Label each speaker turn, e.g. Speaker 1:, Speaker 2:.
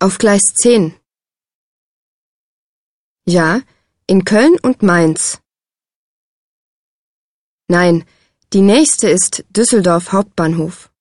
Speaker 1: Auf Gleis 10. Ja, in Köln und Mainz. Nein, die nächste ist Düsseldorf Hauptbahnhof.